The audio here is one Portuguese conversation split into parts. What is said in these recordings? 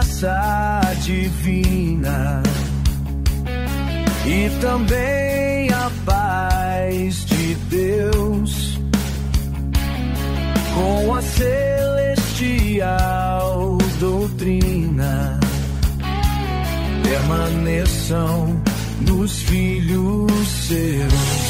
graça divina e também a paz de Deus com a celestial doutrina permaneçam nos filhos seus.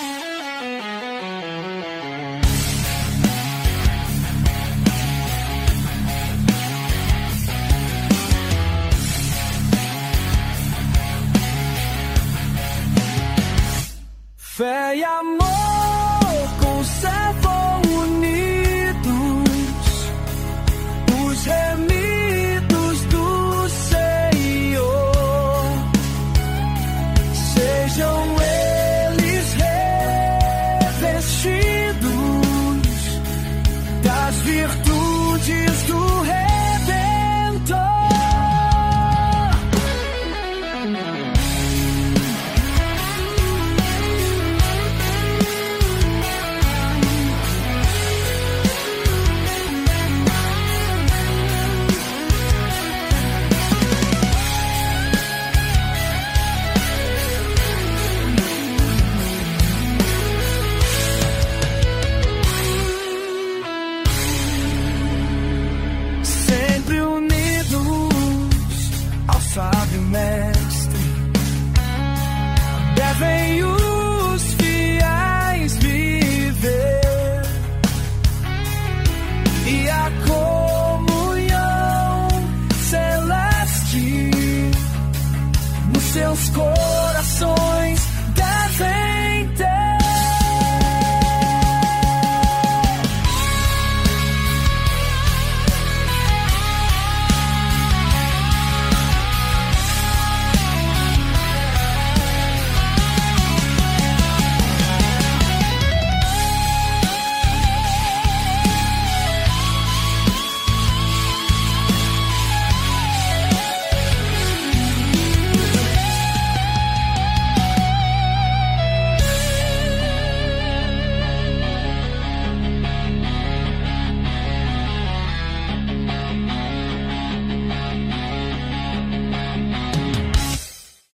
Fé e amor conservam unidos os remidos do Senhor. Sejam eles revestidos das virtudes do Redentor. Sábio mestre, devem os fiéis viver e a comunhão celeste nos seus corpos